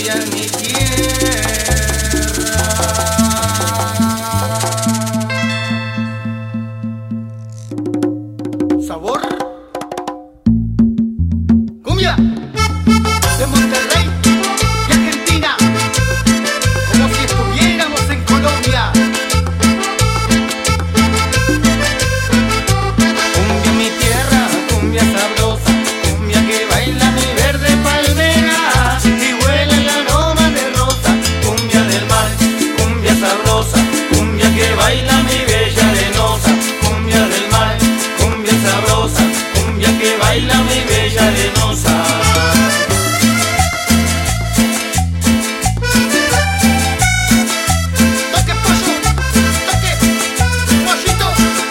cumbia en mi tierra. Sabor cumbia de Monterrey y Argentina, como si estuviéramos en Colombia. Cumbia en mi tierra, cumbia sabrosa, cumbia que baila mi verde palmera y huele el aroma de rosa. Cumbia del mar, cumbia sabrosa, cumbia que baila mi bella arenosa. Cumbia del mar, cumbia sabrosa, cumbia que baila mi bella arenosa. Toque pollo, toque pollito.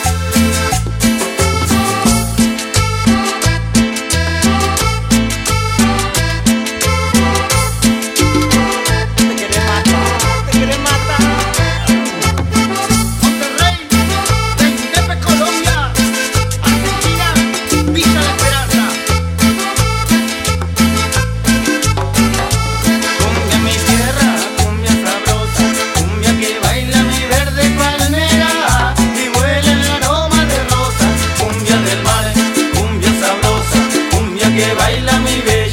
Te quiere matar, te quiere matar. Monterrey, Tepe, Colombia, Argentina, Villa La Esperanza. Cumbia en mi tierra, cumbia sabrosa, cumbia que baila mi verde palmera y huele el aroma de rosa. Cumbia del mar, cumbia sabrosa, cumbia que baila mi bella